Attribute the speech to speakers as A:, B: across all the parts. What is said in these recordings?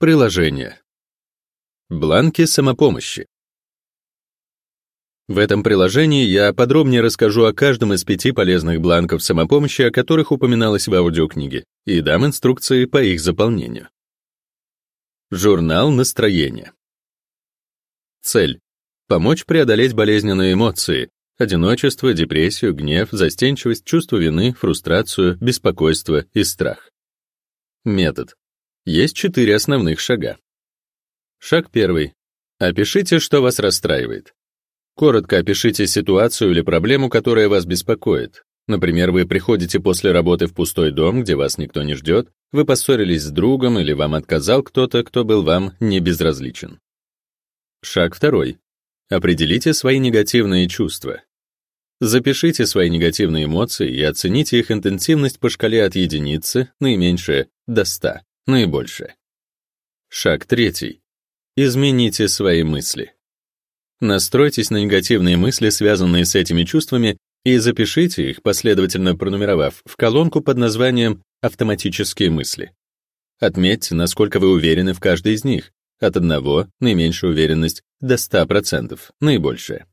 A: Приложение. Бланки самопомощи. В этом приложении я подробнее расскажу о каждом из 5 полезных бланков самопомощи, о которых упоминалось в аудиокниге, и дам инструкции по их заполнению. Журнал настроения. Цель. Помочь преодолеть болезненные эмоции: одиночество, депрессию, гнев, застенчивость, чувство вины, фрустрацию, беспокойство и страх. Метод. Есть 4 основных шага. Шаг 1. Опишите, что вас расстраивает. Коротко опишите ситуацию или проблему, которая вас беспокоит. Например, вы приходите после работы в пустой дом, где вас никто не ждет, вы поссорились с другом или вам отказал кто-то, кто был вам не безразличен. Шаг 2. Определите свои негативные чувства. Запишите свои негативные эмоции и оцените их интенсивность по шкале от единицы, наименьшее, до 100, наибольшее. Шаг 3. Измените свои мысли. Настройтесь на негативные мысли, связанные с этими чувствами, и запишите их, последовательно пронумеровав, в колонку под названием «Автоматические мысли». Отметьте, насколько вы уверены в каждой из них, от 1, наименьшая уверенность, до 100%, наибольшая.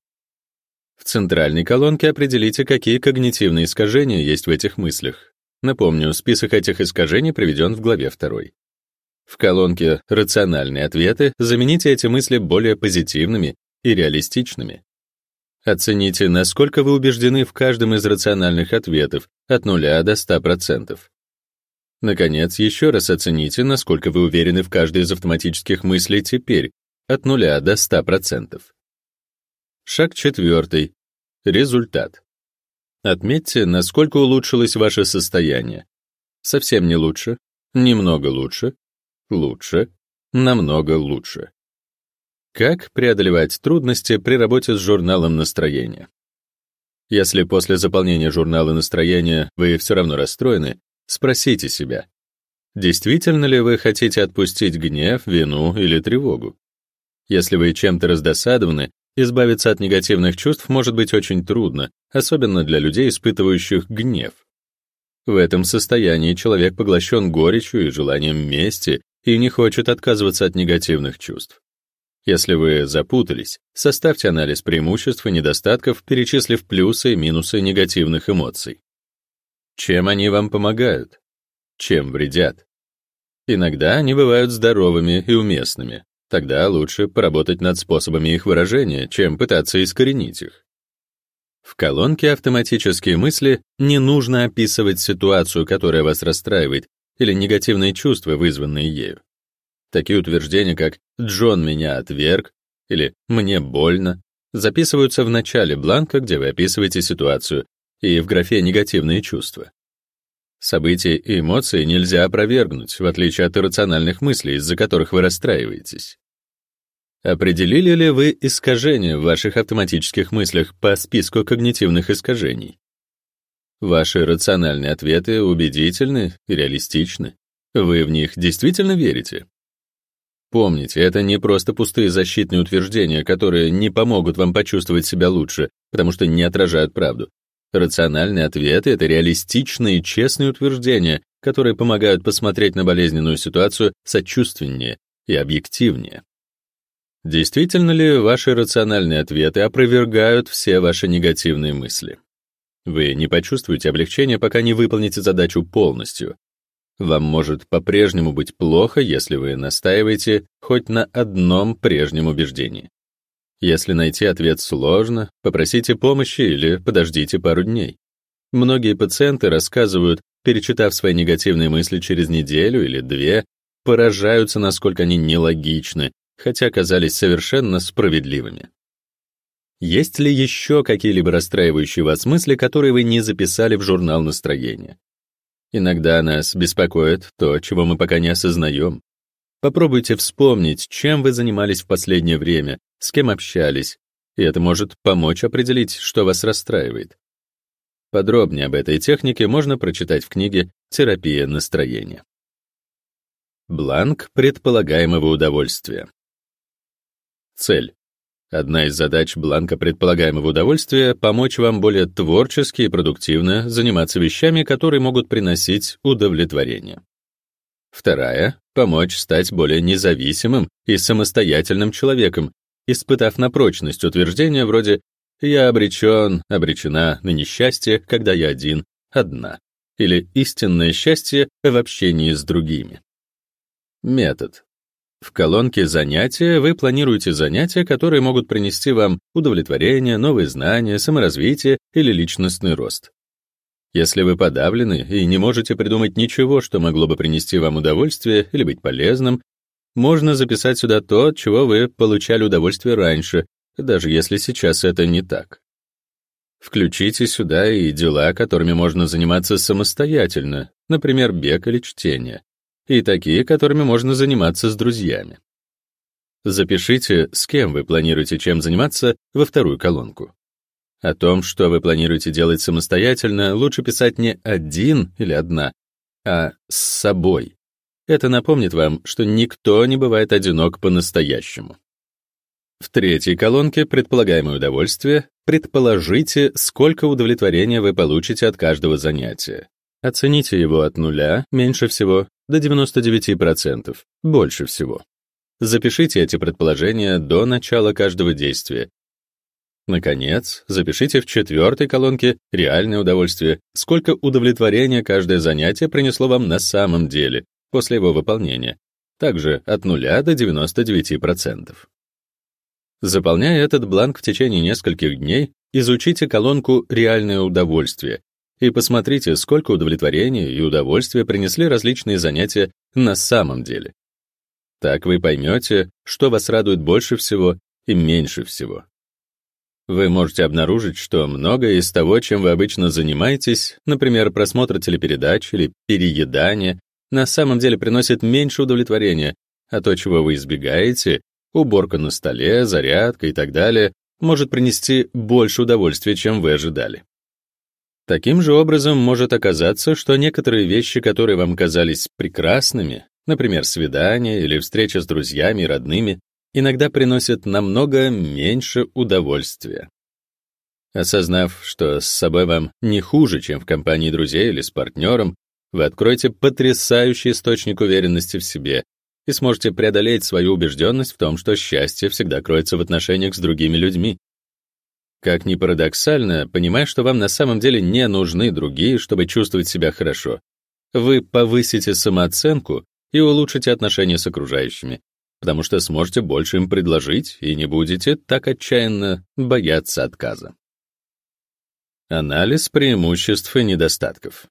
A: В центральной колонке определите, какие когнитивные искажения есть в этих мыслях. Напомню, список этих искажений приведен в главе 2. В колонке «Рациональные ответы» замените эти мысли более позитивными и реалистичными. Оцените, насколько вы убеждены в каждом из рациональных ответов от 0 до 100%. Наконец, еще раз оцените, насколько вы уверены в каждой из автоматических мыслей теперь от 0 до 100%. Шаг 4. Результат. Отметьте, насколько улучшилось ваше состояние. Совсем не лучше, немного лучше, лучше, намного лучше. Как преодолевать трудности при работе с журналом настроения? Если после заполнения журнала настроения вы все равно расстроены, спросите себя: действительно ли вы хотите отпустить гнев, вину или тревогу? Если вы чем-то раздосадованы, избавиться от негативных чувств может быть очень трудно, особенно для людей, испытывающих гнев. В этом состоянии человек поглощен горечью и желанием мести и не хочет отказываться от негативных чувств. Если вы запутались, составьте анализ преимуществ и недостатков, перечислив плюсы и минусы негативных эмоций. Чем они вам помогают? Чем вредят? Иногда они бывают здоровыми и уместными. Тогда лучше поработать над способами их выражения, чем пытаться искоренить их. В колонке «Автоматические мысли» не нужно описывать ситуацию, которая вас расстраивает, или негативные чувства, вызванные ею. Такие утверждения, как «Джон меня отверг» или «Мне больно», записываются в начале бланка, где вы описываете ситуацию, и в графе «Негативные чувства». События и эмоции нельзя опровергнуть, в отличие от иррациональных мыслей, из-за которых вы расстраиваетесь. Определили ли вы искажения в ваших автоматических мыслях по списку когнитивных искажений? Ваши рациональные ответы убедительны и реалистичны. Вы в них действительно верите? Помните, это не просто пустые защитные утверждения, которые не помогут вам почувствовать себя лучше, потому что не отражают правду. Рациональные ответы — это реалистичные и честные утверждения, которые помогают посмотреть на болезненную ситуацию сочувственнее и объективнее. Действительно ли ваши рациональные ответы опровергают все ваши негативные мысли? Вы не почувствуете облегчения, пока не выполните задачу полностью. Вам может по-прежнему быть плохо, если вы настаиваете хоть на одном прежнем убеждении. Если найти ответ сложно, попросите помощи или подождите пару дней. Многие пациенты рассказывают, перечитав свои негативные мысли через неделю или 2, поражаются, насколько они нелогичны, хотя оказались совершенно справедливыми. Есть ли еще какие-либо расстраивающие вас мысли, которые вы не записали в журнал настроения? Иногда нас беспокоит то, чего мы пока не осознаем. Попробуйте вспомнить, чем вы занимались в последнее время, с кем общались, и это может помочь определить, что вас расстраивает. Подробнее об этой технике можно прочитать в книге «Терапия настроения». Бланк предполагаемого удовольствия. Цель. Одна из задач бланка предполагаемого удовольствия — помочь вам более творчески и продуктивно заниматься вещами, которые могут приносить удовлетворение. Вторая помочь стать более независимым и самостоятельным человеком, испытав на прочность утверждения вроде «я обречен, обречена на несчастье, когда я один, одна», или «истинное счастье в общении с другими». Метод. В колонке «Занятия» вы планируете занятия, которые могут принести вам удовлетворение, новые знания, саморазвитие или личностный рост. Если вы подавлены и не можете придумать ничего, что могло бы принести вам удовольствие или быть полезным, можно записать сюда то, от чего вы получали удовольствие раньше, даже если сейчас это не так. Включите сюда и дела, которыми можно заниматься самостоятельно, например, бег или чтение, и такие, которыми можно заниматься с друзьями. Запишите, с кем вы планируете чем заниматься, во вторую колонку. О том, что вы планируете делать самостоятельно, лучше писать не один или одна, а с собой. Это напомнит вам, что никто не бывает одинок по-настоящему. В третьей колонке «Предполагаемое удовольствие» предположите, сколько удовлетворения вы получите от каждого занятия. Оцените его от 0, меньше всего, до 99%, больше всего. Запишите эти предположения до начала каждого действия. Наконец, запишите в четвертой колонке «Реальное удовольствие», сколько удовлетворения каждое занятие принесло вам на самом деле, после его выполнения, также от 0 до 99%. Заполняя этот бланк в течение нескольких дней, изучите колонку «Реальное удовольствие» и посмотрите, сколько удовлетворения и удовольствия принесли различные занятия на самом деле. Так вы поймете, что вас радует больше всего и меньше всего. Вы можете обнаружить, что многое из того, чем вы обычно занимаетесь, например, просмотр телепередач или переедание, на самом деле приносит меньше удовлетворения, а то, чего вы избегаете, уборка на столе, зарядка и так далее, может принести больше удовольствия, чем вы ожидали. Таким же образом может оказаться, что некоторые вещи, которые вам казались прекрасными, например, свидание или встреча с друзьями и родными, иногда приносят намного меньше удовольствия. Осознав, что с собой вам не хуже, чем в компании друзей или с партнером, вы откроете потрясающий источник уверенности в себе и сможете преодолеть свою убежденность в том, что счастье всегда кроется в отношениях с другими людьми. Как ни парадоксально, понимая, что вам на самом деле не нужны другие, чтобы чувствовать себя хорошо, вы повысите самооценку и улучшите отношения с окружающими, потому что сможете больше им предложить и не будете так отчаянно бояться отказа. Анализ преимуществ и недостатков.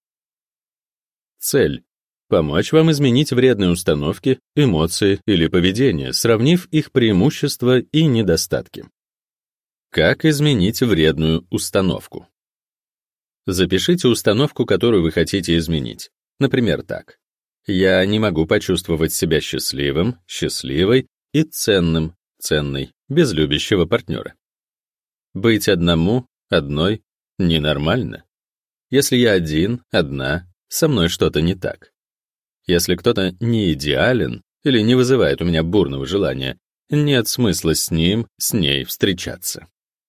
A: Цель — помочь вам изменить вредные установки, эмоции или поведение, сравнив их преимущества и недостатки. Как изменить вредную установку? Запишите установку, которую вы хотите изменить. Например, так. Я не могу почувствовать себя счастливым, счастливой и ценным, ценной, без любящего партнера. Быть одному, одной ненормально. Если я один, одна, со мной что-то не так. Если кто-то не идеален или не вызывает у меня бурного желания, нет смысла с ним, с ней встречаться.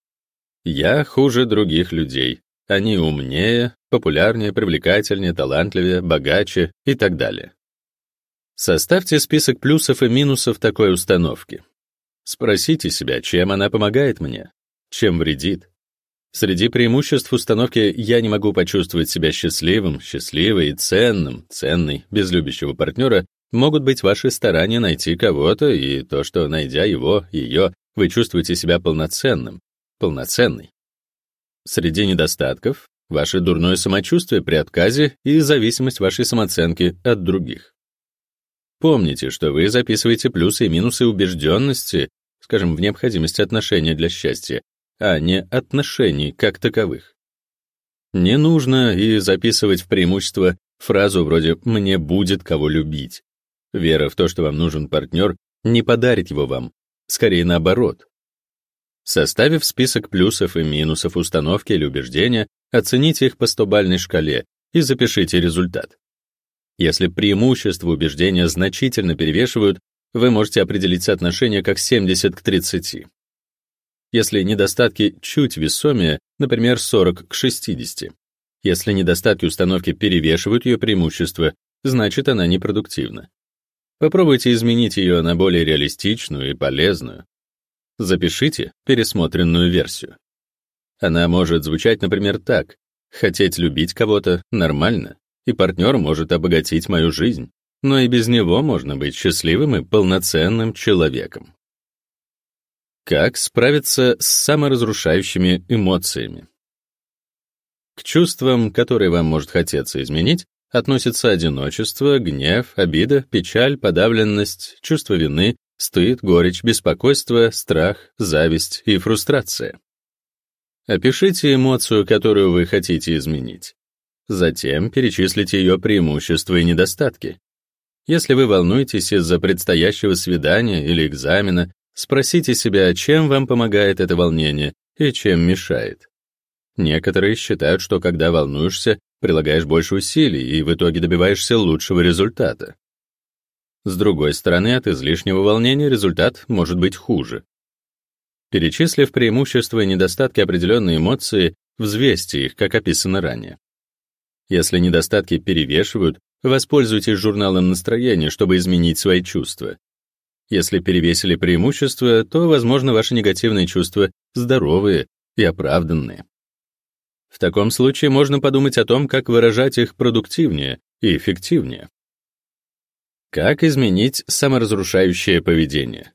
A: Я хуже других людей. Они умнее, популярнее, привлекательнее, талантливее, богаче и так далее. Составьте список плюсов и минусов такой установки. Спросите себя, чем она помогает мне, чем вредит. Среди преимуществ установки «я не могу почувствовать себя счастливым, счастливой и ценным, ценной, без любящего партнера» могут быть ваши старания найти кого-то и то, что, найдя его, ее, вы чувствуете себя полноценным, полноценной. Среди недостатков — ваше дурное самочувствие при отказе и зависимость вашей самооценки от других. Помните, что вы записываете плюсы и минусы убежденности, скажем, в необходимости отношения для счастья, а не отношений как таковых. Не нужно и записывать в преимущество фразу вроде «мне будет кого любить». Вера в то, что вам нужен партнер, не подарит его вам, скорее наоборот. Составив список плюсов и минусов установки или убеждения, оцените их по 100-бальной шкале и запишите результат. Если преимущества убеждения значительно перевешивают, вы можете определить соотношение как 70 к 30. Если недостатки чуть весомее, например, 40 к 60. Если недостатки установки перевешивают ее преимущества, значит, она непродуктивна. Попробуйте изменить ее на более реалистичную и полезную. Запишите пересмотренную версию. Она может звучать, например, так: «Хотеть любить кого-то нормально, и партнер может обогатить мою жизнь, но и без него можно быть счастливым и полноценным человеком». Как справиться с саморазрушающими эмоциями? К чувствам, которые вам может хотеться изменить, относятся одиночество, гнев, обида, печаль, подавленность, чувство вины, стыд, горечь, беспокойство, страх, зависть и фрустрация. Опишите эмоцию, которую вы хотите изменить. Затем перечислите ее преимущества и недостатки. Если вы волнуетесь из-за предстоящего свидания или экзамена, спросите себя, чем вам помогает это волнение и чем мешает. Некоторые считают, что когда волнуешься, прилагаешь больше усилий и в итоге добиваешься лучшего результата. С другой стороны, от излишнего волнения результат может быть хуже. Перечислив преимущества и недостатки определенной эмоции, взвесьте их, как описано ранее. Если недостатки перевешивают, воспользуйтесь журналом настроения, чтобы изменить свои чувства. Если перевесили преимущества, то, возможно, ваши негативные чувства здоровые и оправданные. В таком случае можно подумать о том, как выражать их продуктивнее и эффективнее. Как изменить саморазрушающее поведение?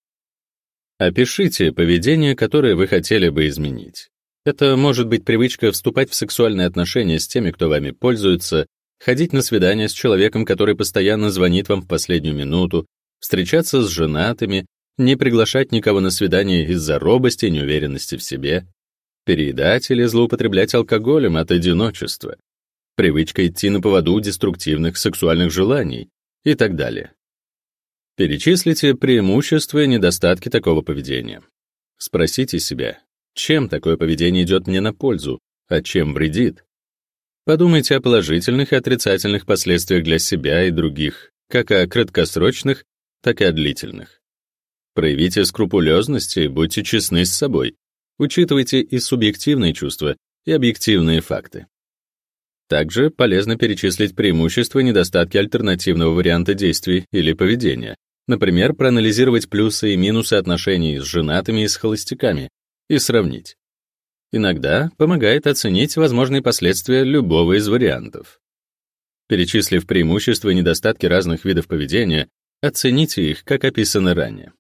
A: Опишите поведение, которое вы хотели бы изменить. Это может быть привычка вступать в сексуальные отношения с теми, кто вами пользуется, ходить на свидания с человеком, который постоянно звонит вам в последнюю минуту, встречаться с женатыми, не приглашать никого на свидание из-за робости и неуверенности в себе, переедать или злоупотреблять алкоголем от одиночества, привычка идти на поводу деструктивных сексуальных желаний и так далее. Перечислите преимущества и недостатки такого поведения. Спросите себя, чем такое поведение идет мне на пользу, а чем вредит. Подумайте о положительных и отрицательных последствиях для себя и других, как о краткосрочных, так и о длительных. Проявите скрупулезность и будьте честны с собой. Учитывайте и субъективные чувства, и объективные факты. Также полезно перечислить преимущества и недостатки альтернативного варианта действий или поведения. Например, проанализировать плюсы и минусы отношений с женатыми и с холостяками и сравнить. Иногда помогает оценить возможные последствия любого из вариантов. Перечислив преимущества и недостатки разных видов поведения, оцените их, как описано ранее.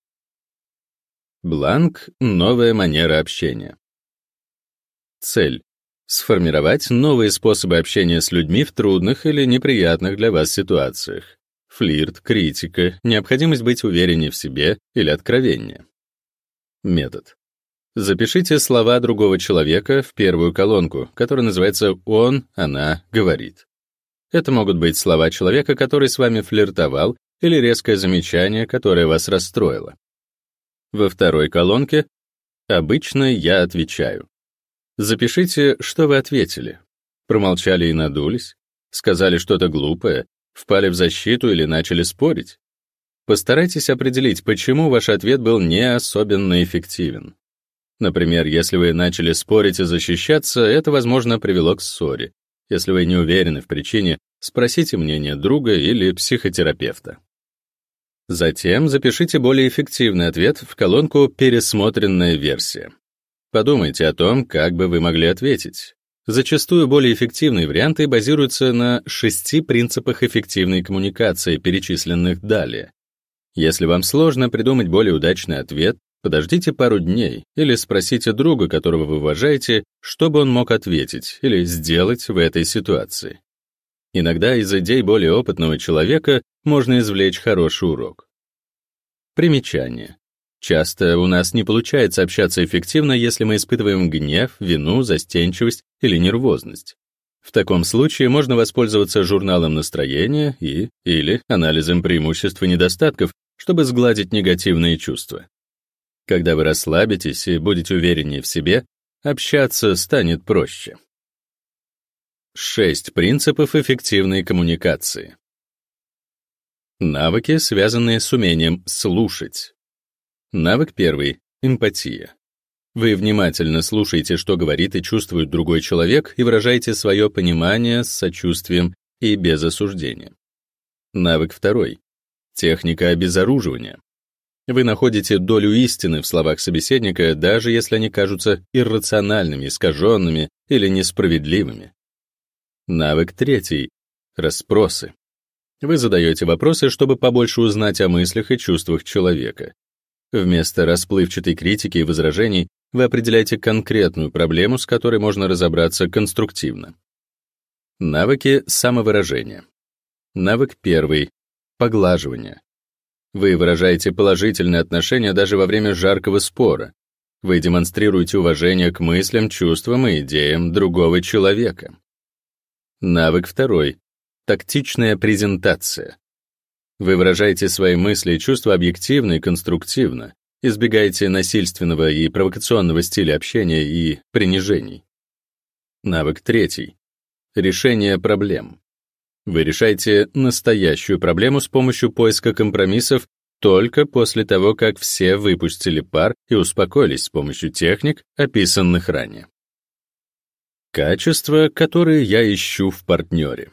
A: Бланк «Новая манера общения». Цель — сформировать новые способы общения с людьми в трудных или неприятных для вас ситуациях. Флирт, критика, необходимость быть увереннее в себе или откровеннее. Метод. Запишите слова другого человека в первую колонку, которая называется «он», «она», «говорит». Это могут быть слова человека, который с вами флиртовал, или резкое замечание, которое вас расстроило. Во второй колонке «Обычно я отвечаю». Запишите, что вы ответили. Промолчали и надулись, сказали что-то глупое, впали в защиту или начали спорить. Постарайтесь определить, почему ваш ответ был не особенно эффективен. Например, если вы начали спорить и защищаться, это, возможно, привело к ссоре. Если вы не уверены в причине, спросите мнение друга или психотерапевта. Затем запишите более эффективный ответ в колонку «Пересмотренная версия». Подумайте о том, как бы вы могли ответить. Зачастую более эффективные варианты базируются на 6 принципах эффективной коммуникации, перечисленных далее. Если вам сложно придумать более удачный ответ, подождите пару дней или спросите друга, которого вы уважаете, что бы он мог ответить или сделать в этой ситуации. Иногда из идей более опытного человека можно извлечь хороший урок. Примечание. Часто у нас не получается общаться эффективно, если мы испытываем гнев, вину, застенчивость или нервозность. В таком случае можно воспользоваться журналом настроения или анализом преимуществ и недостатков, чтобы сгладить негативные чувства. Когда вы расслабитесь и будете увереннее в себе, общаться станет проще. 6 принципов эффективной коммуникации. Навыки, связанные с умением слушать. Навык 1 — эмпатия. Вы внимательно слушаете, что говорит и чувствует другой человек, и выражаете свое понимание с сочувствием и без осуждения. Навык 2 — Техника обезоруживания. Вы находите долю истины в словах собеседника, даже если они кажутся иррациональными, искаженными или несправедливыми. Навык третий — расспросы. Вы задаете вопросы, чтобы побольше узнать о мыслях и чувствах человека. Вместо расплывчатой критики и возражений вы определяете конкретную проблему, с которой можно разобраться конструктивно. Навыки самовыражения. Навык первый — поглаживание. Вы выражаете положительное отношение даже во время жаркого спора. Вы демонстрируете уважение к мыслям, чувствам и идеям другого человека. Навык второй — тактичная презентация. Вы выражаете свои мысли и чувства объективно и конструктивно, избегаете насильственного и провокационного стиля общения и принижений. Навык третий — решение проблем. Вы решаете настоящую проблему с помощью поиска компромиссов только после того, как все выпустили пар и успокоились с помощью техник, описанных ранее. Качества, которые я ищу в партнере.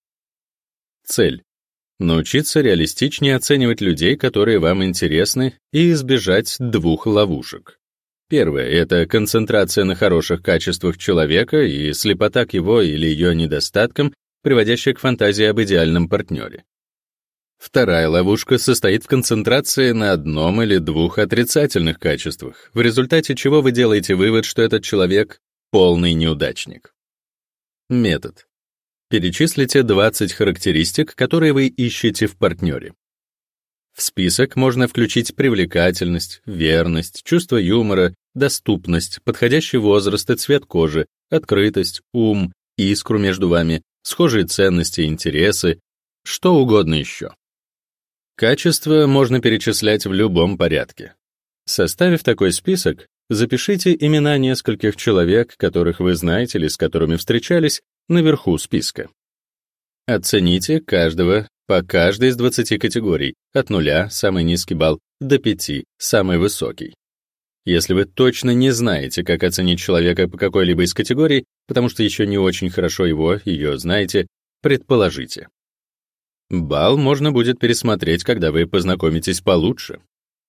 A: Цель — научиться реалистичнее оценивать людей, которые вам интересны, и избежать двух ловушек. Первое — это концентрация на хороших качествах человека и слепота к его или ее недостаткам, приводящая к фантазии об идеальном партнере. Вторая ловушка состоит в концентрации на одном или двух отрицательных качествах, в результате чего вы делаете вывод, что этот человек — полный неудачник. Метод. Перечислите 20 характеристик, которые вы ищете в партнере. В список можно включить привлекательность, верность, чувство юмора, доступность, подходящий возраст и цвет кожи, открытость, ум, искру между вами, схожие ценности, интересы, что угодно еще. Качества можно перечислять в любом порядке. Составив такой список, запишите имена нескольких человек, которых вы знаете или с которыми встречались, наверху списка. Оцените каждого по каждой из 20 категорий, от 0, самый низкий балл, до 5, самый высокий. Если вы точно не знаете, как оценить человека по какой-либо из категорий, потому что еще не очень хорошо ее знаете, предположите. Балл можно будет пересмотреть, когда вы познакомитесь получше.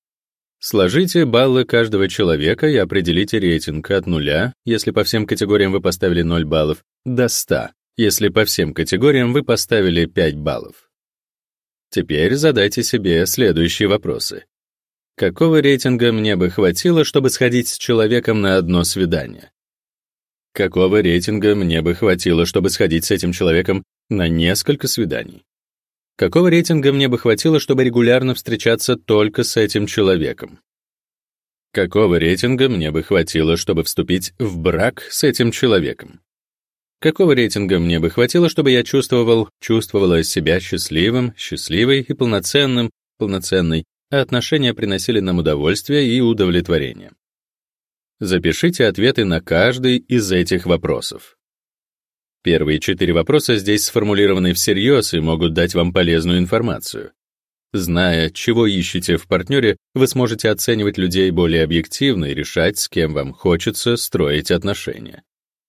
A: Сложите баллы каждого человека и определите рейтинг от 0, если по всем категориям вы поставили 0 баллов, до 100, если по всем категориям вы поставили 5 баллов. Теперь задайте себе следующие вопросы. Какого рейтинга мне бы хватило, чтобы сходить с человеком на одно свидание? Какого рейтинга мне бы хватило, чтобы сходить с этим человеком на несколько свиданий? Какого рейтинга мне бы хватило, чтобы регулярно встречаться только с этим человеком? Какого рейтинга мне бы хватило, чтобы вступить в брак с этим человеком? Какого рейтинга мне бы хватило, чтобы я чувствовала себя счастливым, счастливой и полноценной, а отношения приносили нам удовольствие и удовлетворение? Запишите ответы на каждый из этих вопросов. Первые 4 вопроса здесь сформулированы всерьез и могут дать вам полезную информацию. Зная, чего ищете в партнере, вы сможете оценивать людей более объективно и решать, с кем вам хочется строить отношения.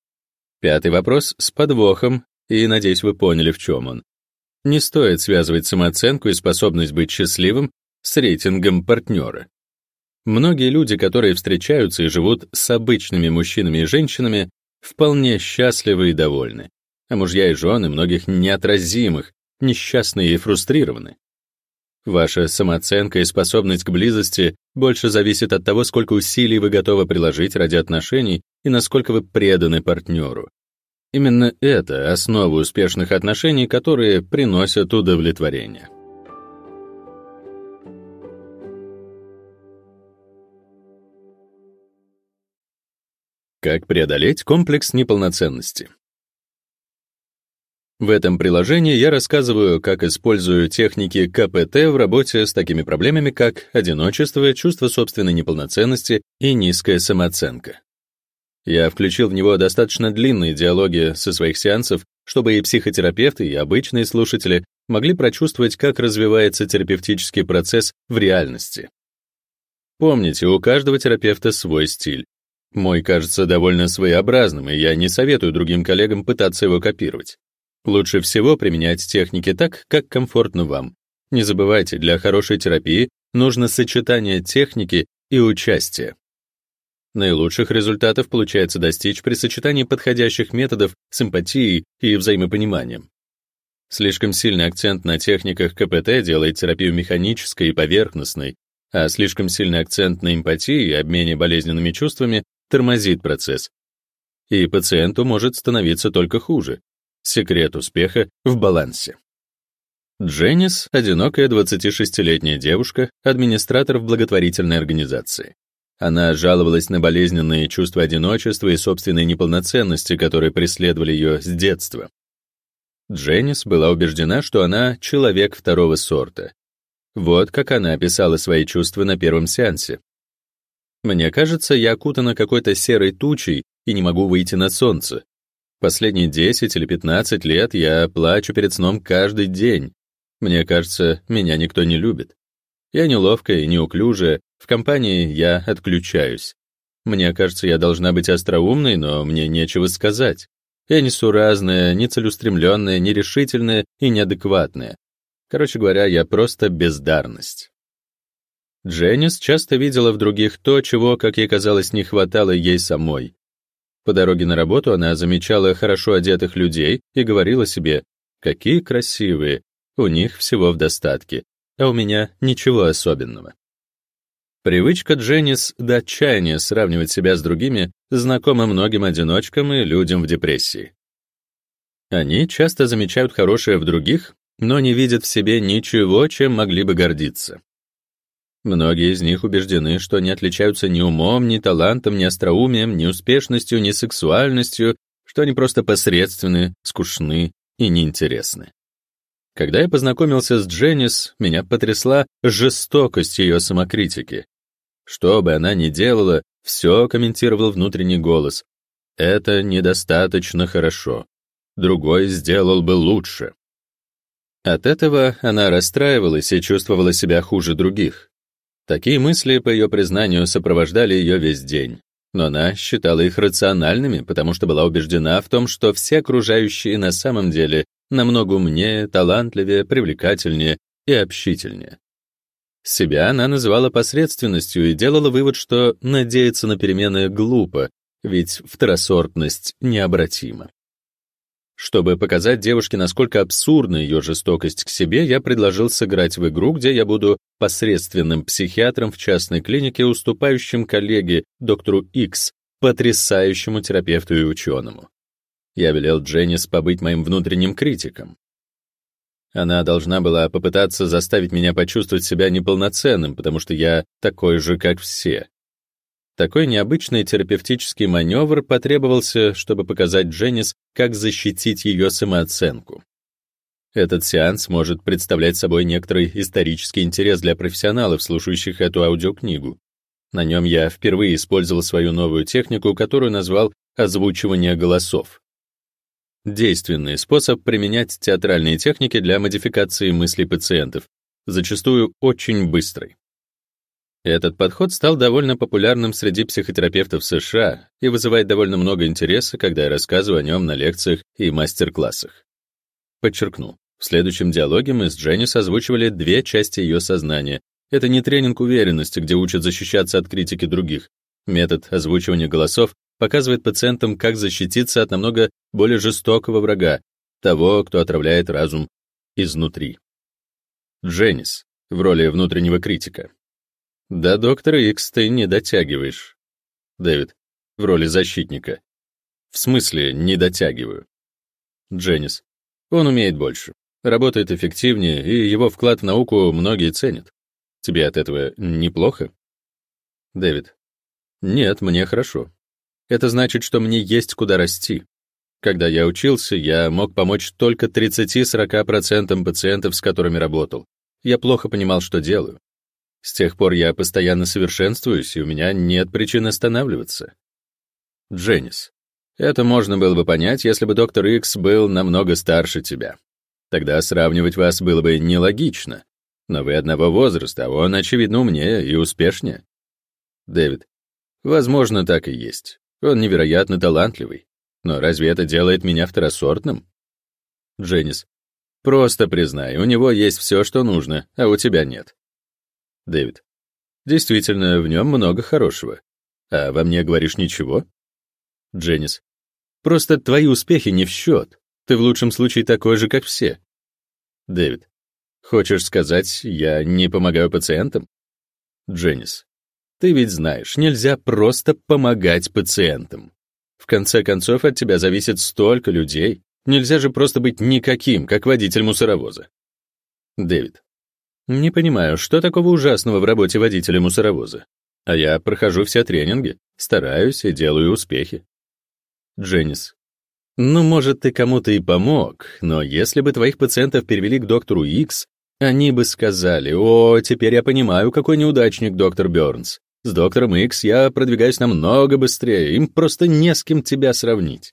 A: 5-й вопрос с подвохом, и, надеюсь, вы поняли, в чем он. Не стоит связывать самооценку и способность быть счастливым с рейтингом партнера. Многие люди, которые встречаются и живут с обычными мужчинами и женщинами, вполне счастливы и довольны, а мужья и жены многих неотразимых, несчастны и фрустрированы. Ваша самооценка и способность к близости больше зависит от того, сколько усилий вы готовы приложить ради отношений и насколько вы преданы партнеру. Именно это основа успешных отношений, которые приносят удовлетворение. Как преодолеть комплекс неполноценности? В этом приложении я рассказываю, как использую техники КПТ в работе с такими проблемами, как одиночество, чувство собственной неполноценности и низкая самооценка. Я включил в него достаточно длинные диалоги со своих сеансов, чтобы и психотерапевты, и обычные слушатели могли прочувствовать, как развивается терапевтический процесс в реальности. Помните, у каждого терапевта свой стиль. Мой кажется довольно своеобразным, и я не советую другим коллегам пытаться его копировать. Лучше всего применять техники так, как комфортно вам. Не забывайте, для хорошей терапии нужно сочетание техники и участия. Наилучших результатов получается достичь при сочетании подходящих методов с эмпатией и взаимопониманием. Слишком сильный акцент на техниках КПТ делает терапию механической и поверхностной, а слишком сильный акцент на эмпатии и обмене болезненными чувствами тормозит процесс. И пациенту может становиться только хуже. Секрет успеха в балансе. Дженнис — одинокая 26-летняя девушка, администратор в благотворительной организации. Она жаловалась на болезненные чувства одиночества и собственной неполноценности, которые преследовали ее с детства. Дженнис была убеждена, что она человек второго сорта. Вот как она описала свои чувства на первом сеансе. «Мне кажется, я окутана какой-то серой тучей и не могу выйти на солнце. Последние 10 или 15 лет я плачу перед сном каждый день. Мне кажется, меня никто не любит. Я неловкая и неуклюжая, в компании я отключаюсь. Мне кажется, я должна быть остроумной, но мне нечего сказать. Я несуразная, нецелеустремленная, нерешительная и неадекватная. Короче говоря, я просто бездарность». Дженнис часто видела в других то, чего, как ей казалось, не хватало ей самой. По дороге на работу она замечала хорошо одетых людей и говорила себе: «Какие красивые, у них всего в достатке, а у меня ничего особенного». Привычка Дженнис до отчаяния сравнивать себя с другими знакома многим одиночкам и людям в депрессии. Они часто замечают хорошее в других, но не видят в себе ничего, чем могли бы гордиться. Многие из них убеждены, что не отличаются ни умом, ни талантом, ни остроумием, ни успешностью, ни сексуальностью, что они просто посредственны, скучны и неинтересны. Когда я познакомился с Дженнис, меня потрясла жестокость ее самокритики. Что бы она ни делала, все комментировал внутренний голос. «Это недостаточно хорошо. Другой сделал бы лучше». От этого она расстраивалась и чувствовала себя хуже других. Такие мысли, по ее признанию, сопровождали ее весь день. Но она считала их рациональными, потому что была убеждена в том, что все окружающие на самом деле намного умнее, талантливее, привлекательнее и общительнее. Себя она называла посредственностью и делала вывод, что надеяться на перемены глупо, ведь второсортность необратима. Чтобы показать девушке, насколько абсурдна ее жестокость к себе, я предложил сыграть в игру, где я буду посредственным психиатром в частной клинике, уступающим коллеге доктору Икс, потрясающему терапевту и ученому. Я велел Дженнис побыть моим внутренним критиком. Она должна была попытаться заставить меня почувствовать себя неполноценным, потому что я такой же, как все. Такой необычный терапевтический маневр потребовался, чтобы показать Дженнис, как защитить ее самооценку. Этот сеанс может представлять собой некоторый исторический интерес для профессионалов, слушающих эту аудиокнигу. На нем я впервые использовал свою новую технику, которую назвал озвучивание голосов. Действенный способ применять театральные техники для модификации мыслей пациентов, зачастую очень быстрый. Этот подход стал довольно популярным среди психотерапевтов США и вызывает довольно много интереса, когда я рассказываю о нем на лекциях и мастер-классах. Подчеркну, в следующем диалоге мы с Дженнис озвучивали две части ее сознания. Это не тренинг уверенности, где учат защищаться от критики других. Метод озвучивания голосов показывает пациентам, как защититься от намного более жестокого врага, того, кто отравляет разум изнутри. Дженнис в роли внутреннего критика. «Да, доктор Икс, ты не дотягиваешь». Дэвид в роли защитника. «В смысле, не дотягиваю?» Дженнис. «Он умеет больше, работает эффективнее, и его вклад в науку многие ценят. Тебе от этого неплохо?» Дэвид. «Нет, мне хорошо. Это значит, что мне есть куда расти. Когда я учился, я мог помочь только 30-40% пациентов, с которыми работал. Я плохо понимал, что делаю. С тех пор я постоянно совершенствуюсь, и у меня нет причин останавливаться». Дженнис. «Это можно было бы понять, если бы доктор Икс был намного старше тебя. Тогда сравнивать вас было бы нелогично. Но вы одного возраста, а он, очевидно, умнее и успешнее». Дэвид. «Возможно, так и есть. Он невероятно талантливый. Но разве это делает меня второсортным?» Дженнис. Просто признай, у него есть все, что нужно, а у тебя нет. Дэвид. Действительно, в нем много хорошего. А во мне говоришь ничего? Дженнис. Просто твои успехи не в счет. Ты в лучшем случае такой же, как все. Дэвид. Хочешь сказать, я не помогаю пациентам? Дженнис. Ты ведь знаешь, нельзя просто помогать пациентам. В конце концов, от тебя зависит столько людей. Нельзя же просто быть никаким, как водитель мусоровоза. Дэвид. Не понимаю, что такого ужасного в работе водителя мусоровоза? А я прохожу все тренинги, стараюсь и делаю успехи. Дженнис. Ну, может, ты кому-то и помог, но если бы твоих пациентов перевели к доктору Икс, они бы сказали: «О, теперь я понимаю, какой неудачник доктор Бёрнс. С доктором Икс я продвигаюсь намного быстрее, им просто не с кем тебя сравнить».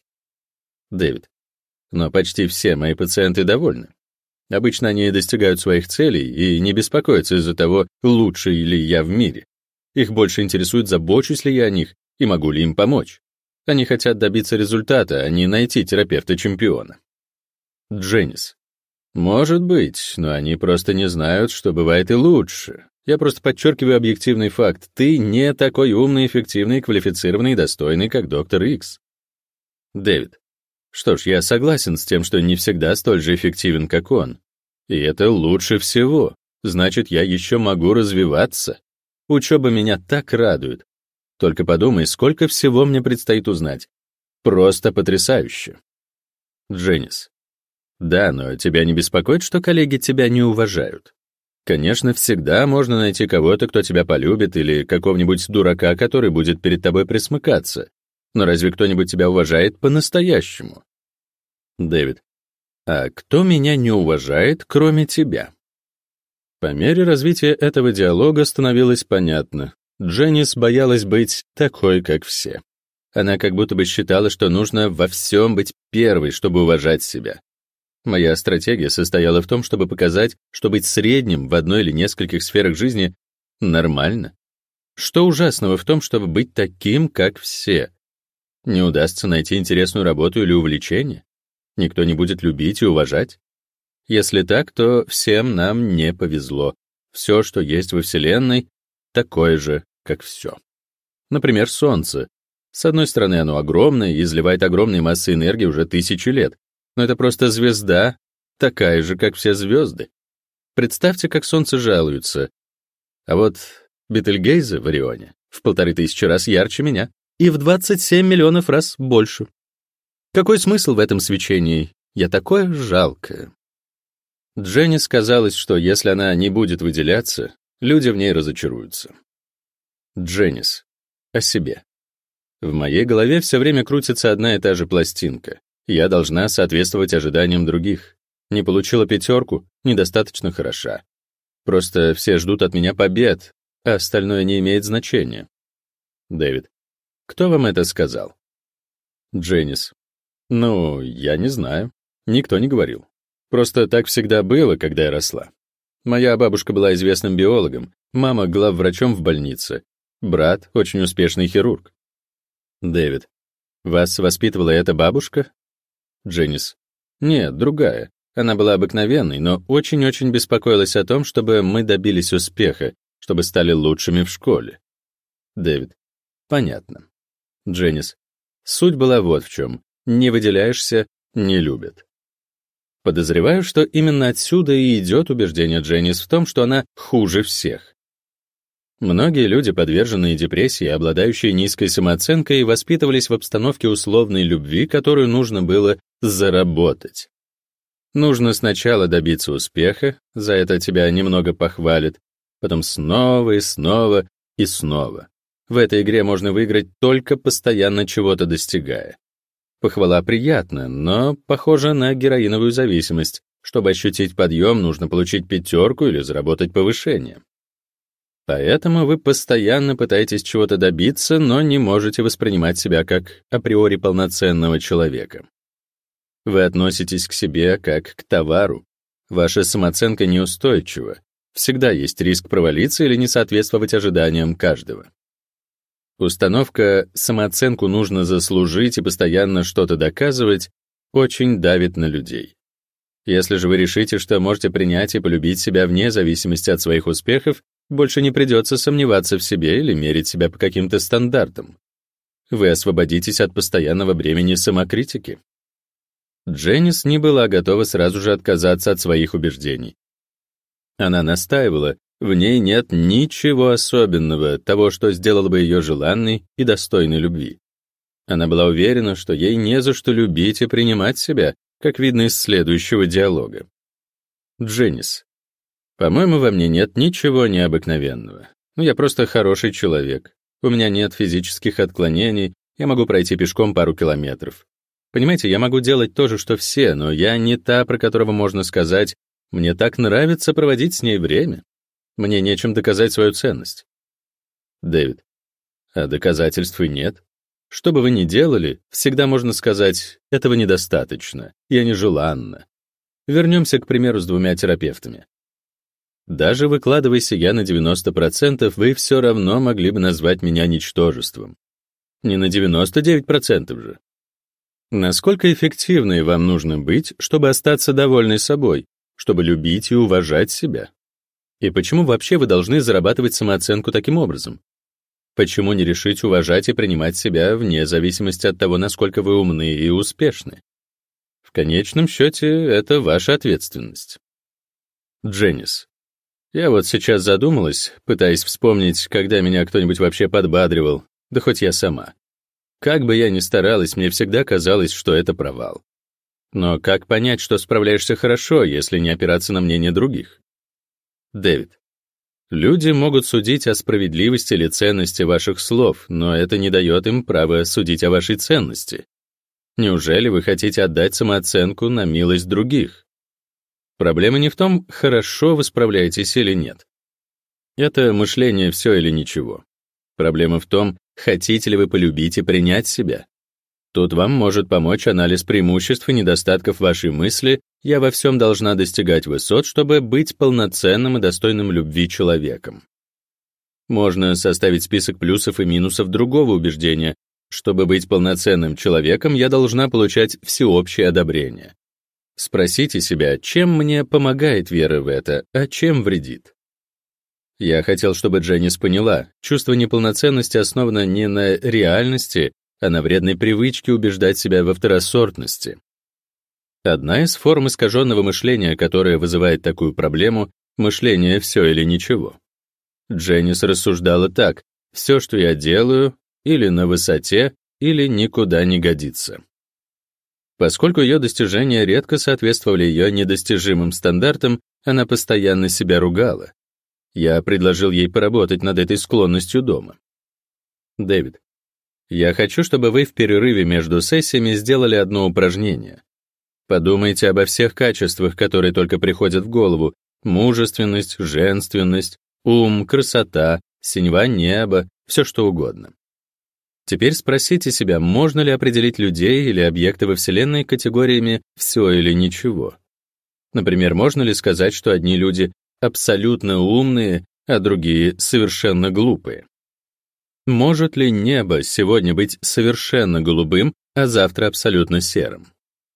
A: Дэвид. Но почти все мои пациенты довольны. Обычно они достигают своих целей и не беспокоятся из-за того, лучше ли я в мире. Их больше интересует, забочусь ли я о них и могу ли им помочь. Они хотят добиться результата, а не найти терапевта-чемпиона. Дженнис. Может быть, но они просто не знают, что бывает и лучше. Я просто подчеркиваю объективный факт. Ты не такой умный, эффективный, квалифицированный и достойный, как доктор Икс. Дэвид. Что ж, я согласен с тем, что не всегда столь же эффективен, как он. И это лучше всего. Значит, я еще могу развиваться. Учеба меня так радует. Только подумай, сколько всего мне предстоит узнать. Просто потрясающе. Дженнис. Да, но тебя не беспокоит, что коллеги тебя не уважают? Конечно, всегда можно найти кого-то, кто тебя полюбит, или какого-нибудь дурака, который будет перед тобой присмыкаться. Но разве кто-нибудь тебя уважает по-настоящему? Дэвид. А кто меня не уважает, кроме тебя? По мере развития этого диалога становилось понятно. Дженнис боялась быть такой, как все. Она как будто бы считала, что нужно во всем быть первой, чтобы уважать себя. Моя стратегия состояла в том, чтобы показать, что быть средним в одной или нескольких сферах жизни нормально. Что ужасного в том, чтобы быть таким, как все? Не удастся найти интересную работу или увлечение? Никто не будет любить и уважать? Если так, то всем нам не повезло. Все, что есть во Вселенной, такое же, как все. Например, Солнце. С одной стороны, оно огромное и изливает огромные массы энергии уже тысячи лет. Но это просто звезда, такая же, как все звезды. Представьте, как Солнце жалуется. А вот Бетельгейзе в Орионе в 1500 раз ярче меня и в 27 миллионов раз больше. Какой смысл в этом свечении? Я такое жалкое. Дженни сказалось, что если она не будет выделяться, люди в ней разочаруются. Дженнис. О себе. В моей голове все время крутится одна и та же пластинка. Я должна соответствовать ожиданиям других. Не получила 5, недостаточно хороша. Просто все ждут от меня побед, а остальное не имеет значения. Дэвид. Кто вам это сказал? Дженнис. Ну, я не знаю. Никто не говорил. Просто так всегда было, когда я росла. Моя бабушка была известным биологом, мама главврачом в больнице, брат очень успешный хирург. Дэвид. Вас воспитывала эта бабушка? Дженнис. Нет, другая. Она была обыкновенной, но очень-очень беспокоилась о том, чтобы мы добились успеха, чтобы стали лучшими в школе. Дэвид. Понятно. Дженнис. Суть была вот в чем. Не выделяешься — не любят. Подозреваю, что именно отсюда и идет убеждение Дженнис в том, что она хуже всех. Многие люди, подверженные депрессии и обладающие низкой самооценкой, воспитывались в обстановке условной любви, которую нужно было заработать. Нужно сначала добиться успеха, за это тебя немного похвалят, потом снова и снова и снова. В этой игре можно выиграть только постоянно чего-то достигая. Похвала приятна, но похожа на героиновую зависимость. Чтобы ощутить подъем, нужно получить 5 или заработать повышение. Поэтому вы постоянно пытаетесь чего-то добиться, но не можете воспринимать себя как априори полноценного человека. Вы относитесь к себе как к товару. Ваша самооценка неустойчива. Всегда есть риск провалиться или не соответствовать ожиданиям каждого. Установка «самооценку нужно заслужить и постоянно что-то доказывать» очень давит на людей. Если же вы решите, что можете принять и полюбить себя вне зависимости от своих успехов, больше не придется сомневаться в себе или мерить себя по каким-то стандартам. Вы освободитесь от постоянного бремени самокритики. Дженнис не была готова сразу же отказаться от своих убеждений. Она настаивала, в ней нет ничего особенного, того, что сделало бы ее желанной и достойной любви. Она была уверена, что ей не за что любить и принимать себя, как видно из следующего диалога. Дженнис. По-моему, во мне нет ничего необыкновенного. Я просто хороший человек. У меня нет физических отклонений, я могу пройти пешком пару километров. Понимаете, я могу делать то же, что все, но я не та, про которого можно сказать: «Мне так нравится проводить с ней время. Мне нечем доказать свою ценность». Дэвид. А доказательств и нет. Что бы вы ни делали, всегда можно сказать: «Этого недостаточно, я нежеланна». Вернемся, к примеру, с 2 терапевтами. Даже выкладываясь я на 90%, вы все равно могли бы назвать меня ничтожеством. Не на 99% же. Насколько эффективной вам нужно быть, чтобы остаться довольной собой, чтобы любить и уважать себя? И почему вообще вы должны зарабатывать самооценку таким образом? Почему не решить уважать и принимать себя вне зависимости от того, насколько вы умны и успешны? В конечном счете, это ваша ответственность. Дженнис. Я вот сейчас задумалась, пытаясь вспомнить, когда меня кто-нибудь вообще подбадривал, да хоть я сама. Как бы я ни старалась, мне всегда казалось, что это провал. Но как понять, что справляешься хорошо, если не опираться на мнение других? Дэвид. Люди могут судить о справедливости или ценности ваших слов, но это не дает им права судить о вашей ценности. Неужели вы хотите отдать самооценку на милость других? Проблема не в том, хорошо вы справляетесь или нет. Это мышление «все или ничего». Проблема в том, хотите ли вы полюбить и принять себя. Тут вам может помочь анализ преимуществ и недостатков вашей мысли «я во всем должна достигать высот, чтобы быть полноценным и достойным любви человеком». Можно составить список плюсов и минусов другого убеждения: чтобы быть полноценным человеком, я должна получать всеобщее одобрение. Спросите себя, чем мне помогает вера в это, а чем вредит. Я хотел, чтобы Дженнис поняла, чувство неполноценности основано не на реальности, а на вредной привычке убеждать себя во второсортности. Одна из форм искаженного мышления, которая вызывает такую проблему, мышление «все или ничего». Дженнис рассуждала так: «Все, что я делаю, или на высоте, или никуда не годится». Поскольку ее достижения редко соответствовали ее недостижимым стандартам, она постоянно себя ругала. Я предложил ей поработать над этой склонностью дома. Дэвид. Я хочу, чтобы вы в перерыве между сессиями сделали одно упражнение. Подумайте обо всех качествах, которые только приходят в голову: мужественность, женственность, ум, красота, синева неба, все что угодно. Теперь спросите себя, можно ли определить людей или объекты во Вселенной категориями «все или ничего». Например, можно ли сказать, что одни люди абсолютно умные, а другие совершенно глупые? Может ли небо сегодня быть совершенно голубым, а завтра абсолютно серым?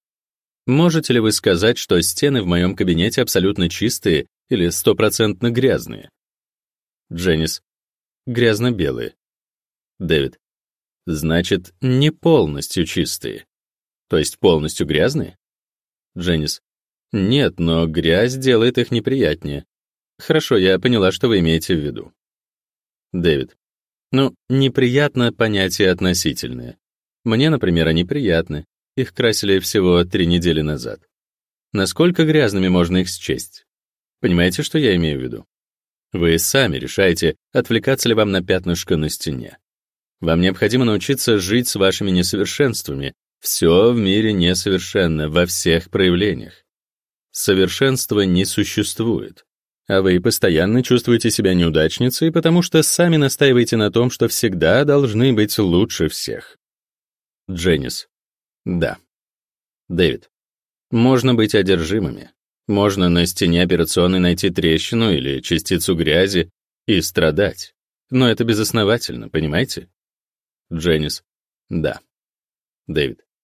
A: Можете ли вы сказать, что стены в моем кабинете абсолютно чистые или 100% грязные? Дженнис. Грязно-белые. Дэвид. Значит, не полностью чистые. То есть полностью грязные? Дженнис. Нет, но грязь делает их неприятнее. Хорошо, я поняла, что вы имеете в виду. Дэвид. Неприятно — понятие относительное. Мне, например, они приятны. Их красили всего 3 недели назад. Насколько грязными можно их счесть? Понимаете, что я имею в виду? Вы сами решаете, отвлекаться ли вам на пятнышко на стене. Вам необходимо научиться жить с вашими несовершенствами. Все в мире несовершенно, во всех проявлениях. Совершенства не существует. А вы постоянно чувствуете себя неудачницей, потому что сами настаиваете на том, что всегда должны быть лучше всех. Дженнис. Да. Дэвид. Можно быть одержимыми. Можно на стене операционной найти трещину или частицу грязи и страдать. Но это безосновательно, понимаете? Дженнис. Да. Дэвид.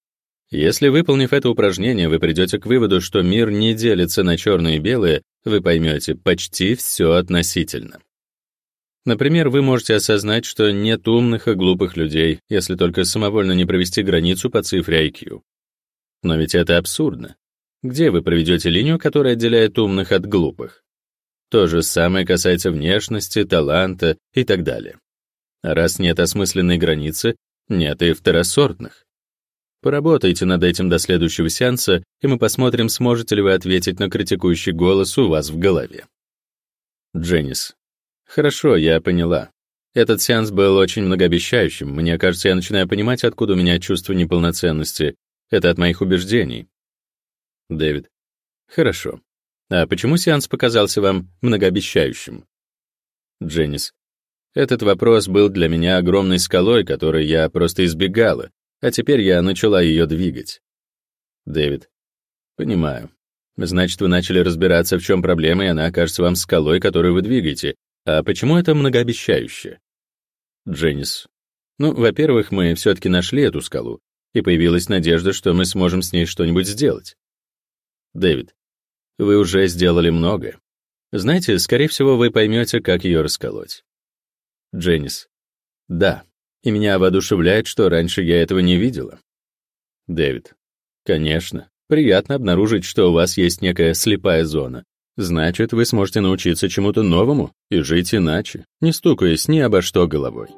A: Если, выполнив это упражнение, вы придете к выводу, что мир не делится на черное и белое, вы поймете, почти все относительно. Например, вы можете осознать, что нет умных и глупых людей, если только самовольно не провести границу по цифре IQ. Но ведь это абсурдно. Где вы проведете линию, которая отделяет умных от глупых? То же самое касается внешности, таланта и так далее. А раз нет осмысленной границы, нет и второсортных. Поработайте над этим до следующего сеанса, и мы посмотрим, сможете ли вы ответить на критикующий голос у вас в голове. Дженнис. Хорошо, я поняла. Этот сеанс был очень многообещающим. Мне кажется, я начинаю понимать, откуда у меня чувство неполноценности. Это от моих убеждений. Дэвид. Хорошо. А почему сеанс показался вам многообещающим? Дженнис. Этот вопрос был для меня огромной скалой, которой я просто избегала, а теперь я начала ее двигать. Дэвид. Понимаю. Значит, вы начали разбираться, в чем проблема, и она окажется вам скалой, которую вы двигаете. А почему это многообещающе? Дженнис. Ну, во-первых, мы все-таки нашли эту скалу, и появилась надежда, что мы сможем с ней что-нибудь сделать. Дэвид. Вы уже сделали многое. Знаете, скорее всего, вы поймете, как ее расколоть. Дженнис. Да, и меня воодушевляет, что раньше я этого не видела. Дэвид. Конечно, приятно обнаружить, что у вас есть некая слепая зона. Значит, вы сможете научиться чему-то новому и жить иначе, не стукаясь ни обо что головой.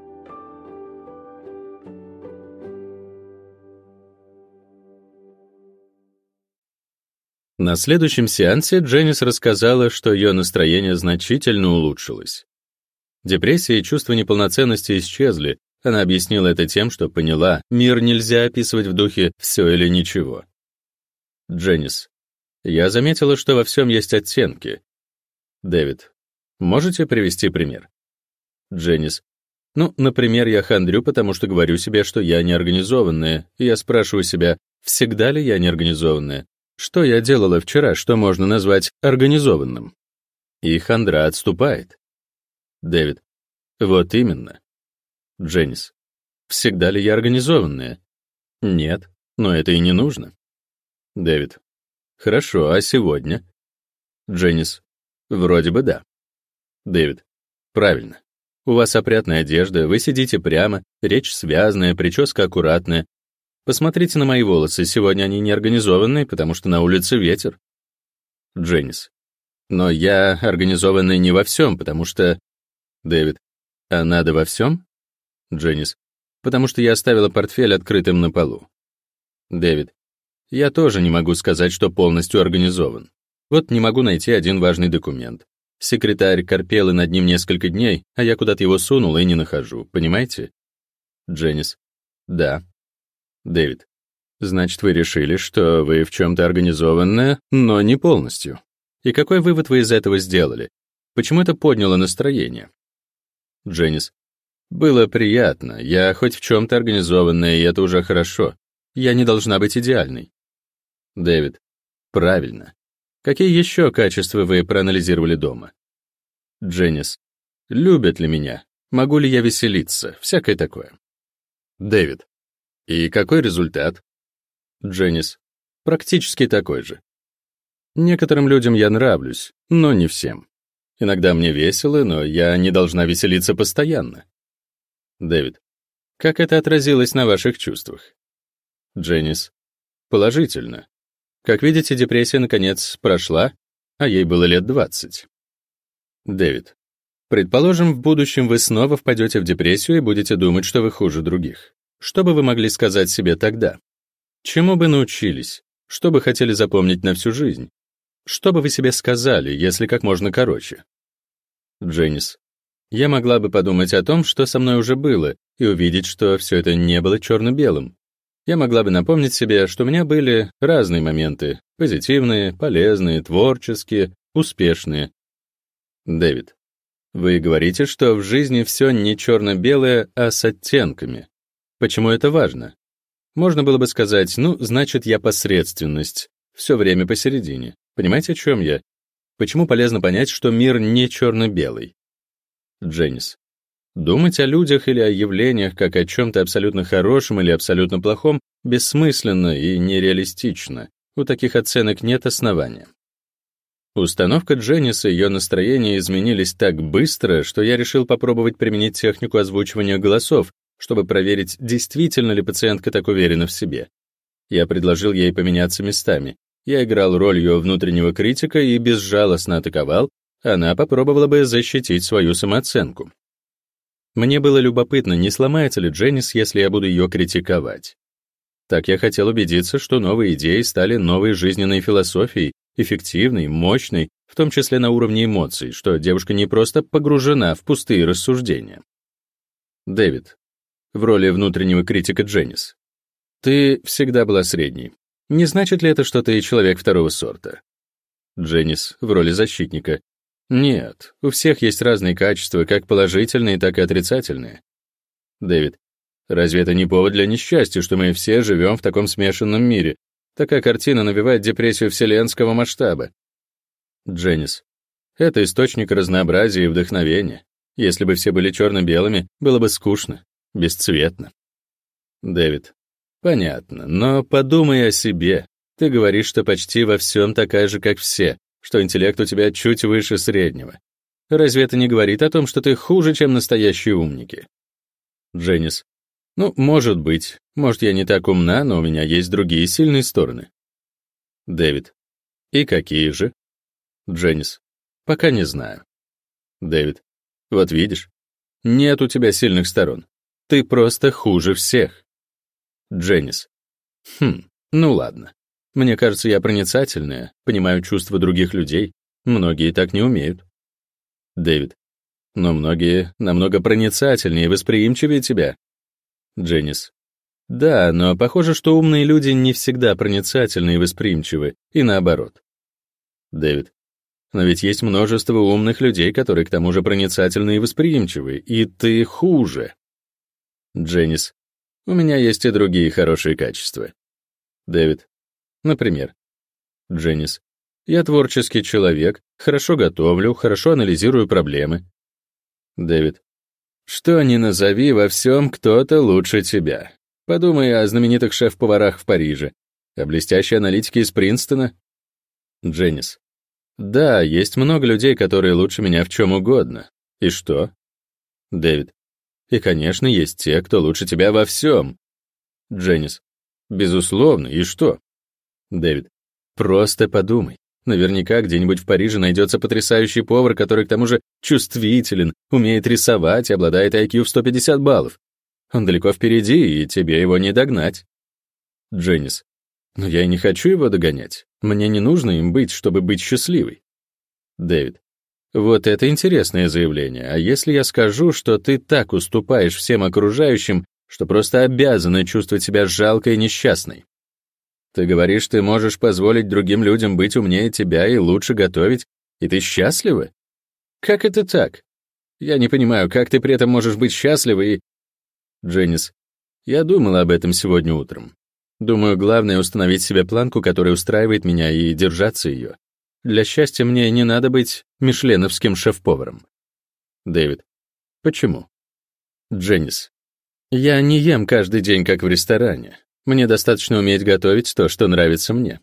A: На следующем сеансе Дженнис рассказала, что ее настроение значительно улучшилось. Депрессия и чувство неполноценности исчезли. Она объяснила это тем, что поняла, мир нельзя описывать в духе «все или ничего». Дженнис. Я заметила, что во всем есть оттенки. Дэвид. Можете привести пример? Дженнис. Ну, например, я хандрю, потому что говорю себе, что я неорганизованная, и я спрашиваю себя, всегда ли я неорганизованная? Что я делала вчера, что можно назвать организованным? И хандра отступает. Дэвид. Вот именно. Дженнис. Всегда ли я организованная? Нет, но это и не нужно. Дэвид. Хорошо, а сегодня? Дженнис. Вроде бы да. Дэвид. Правильно. У вас опрятная одежда, вы сидите прямо, речь связная, прическа аккуратная. Посмотрите на мои волосы, сегодня они неорганизованные, потому что на улице ветер. Дженнис. Но я организованный не во всем, потому что... Дэвид. А надо во всем? Дженнис. Потому что я оставила портфель открытым на полу. Дэвид. Я тоже не могу сказать, что полностью организован. Вот не могу найти один важный документ. Секретарь корпел и над ним несколько дней, а я куда-то его сунул и не нахожу, понимаете? Дженнис. Да. Дэвид. Значит, вы решили, что вы в чем-то организованная, но не полностью. И какой вывод вы из этого сделали? Почему это подняло настроение? Дженнис. Было приятно. Я хоть в чем-то организованная, и это уже хорошо. Я не должна быть идеальной. Дэвид. Правильно. Какие еще качества вы проанализировали дома? Дженнис. Любят ли меня? Могу ли я веселиться? Всякое такое. Дэвид. И какой результат? Дженнис. Практически такой же. Некоторым людям я нравлюсь, но не всем. Иногда мне весело, но я не должна веселиться постоянно. Дэвид. Как это отразилось на ваших чувствах? Дженнис. Положительно. Как видите, депрессия, наконец, прошла, а ей было лет 20. Дэвид. Предположим, в будущем вы снова впадете в депрессию и будете думать, что вы хуже других. Что бы вы могли сказать себе тогда? Чему бы научились? Что бы хотели запомнить на всю жизнь? Что бы вы себе сказали, если как можно короче? Дженнис. Я могла бы подумать о том, что со мной уже было, и увидеть, что все это не было черно-белым. Я могла бы напомнить себе, что у меня были разные моменты, позитивные, полезные, творческие, успешные. Дэвид. Вы говорите, что в жизни все не черно-белое, а с оттенками. Почему это важно? Можно было бы сказать, ну, значит, я посредственность, все время посередине. Понимаете, о чем я? Почему полезно понять, что мир не черно-белый? Дженнис. Думать о людях или о явлениях как о чем-то абсолютно хорошем или абсолютно плохом бессмысленно и нереалистично. У таких оценок нет основания. Установка Дженнис и ее настроение изменились так быстро, что я решил попробовать применить технику озвучивания голосов, чтобы проверить, действительно ли пациентка так уверена в себе. Я предложил ей поменяться местами. Я играл роль ее внутреннего критика и безжалостно атаковал, она попробовала бы защитить свою самооценку. Мне было любопытно, не сломается ли Дженнис, если я буду ее критиковать. Так я хотел убедиться, что новые идеи стали новой жизненной философией, эффективной, мощной, в том числе на уровне эмоций, что девушка не просто погружена в пустые рассуждения. Дэвид. В роли внутреннего критика Дженнис. Ты всегда была средней. Не значит ли это, что ты человек второго сорта? Дженнис. В роли защитника. Нет, у всех есть разные качества, как положительные, так и отрицательные. Дэвид. Разве это не повод для несчастья, что мы все живем в таком смешанном мире? Такая картина навевает депрессию вселенского масштаба. Дженнис. Это источник разнообразия и вдохновения. Если бы все были черно-белыми, было бы скучно, бесцветно. Дэвид. Понятно, но подумай о себе. Ты говоришь, что почти во всем такая же, как все, что интеллект у тебя чуть выше среднего. Разве это не говорит о том, что ты хуже, чем настоящие умники? Дженнис. Ну, может быть. Может, я не так умна, но у меня есть другие сильные стороны. Дэвид. И какие же? Дженнис. Пока не знаю. Дэвид. Вот видишь, нет у тебя сильных сторон. Ты просто хуже всех. Дженнис. Ну ладно. Мне кажется, я проницательная, понимаю чувства других людей. Многие так не умеют. Дэвид. Но многие намного проницательнее и восприимчивее тебя. Дженнис. Да, но похоже, что умные люди не всегда проницательны и восприимчивы, и наоборот. Дэвид. Но ведь есть множество умных людей, которые к тому же проницательны и восприимчивы, и ты хуже. Дженнис. У меня есть и другие хорошие качества. Дэвид. Например. Дженнис. Я творческий человек, хорошо готовлю, хорошо анализирую проблемы. Дэвид. Что ни назови, во всем кто-то лучше тебя. Подумай о знаменитых шеф-поварах в Париже, о блестящей аналитике из Принстона. Дженнис. Да, есть много людей, которые лучше меня в чем угодно. И что? Дэвид. И, конечно, есть те, кто лучше тебя во всем. Дженнис. Безусловно, и что? Дэвид. Просто подумай. Наверняка где-нибудь в Париже найдется потрясающий повар, который к тому же чувствителен, умеет рисовать и обладает IQ в 150 баллов. Он далеко впереди, и тебе его не догнать. Дженнис. Но я и не хочу его догонять. Мне не нужно им быть, чтобы быть счастливой. Дэвид. Вот это интересное заявление. А если я скажу, что ты так уступаешь всем окружающим, что просто обязана чувствовать себя жалкой и несчастной? Ты говоришь, ты можешь позволить другим людям быть умнее тебя и лучше готовить, и ты счастлива? Как это так? Я не понимаю, как ты при этом можешь быть счастлива и... Дженнис. Я думала об этом сегодня утром. Думаю, главное установить себе планку, которая устраивает меня, и держаться ее. Для счастья мне не надо быть мишленовским шеф-поваром. Дэвид. Почему? Дженнис. Я не ем каждый день, как в ресторане. Мне достаточно уметь готовить то, что нравится мне.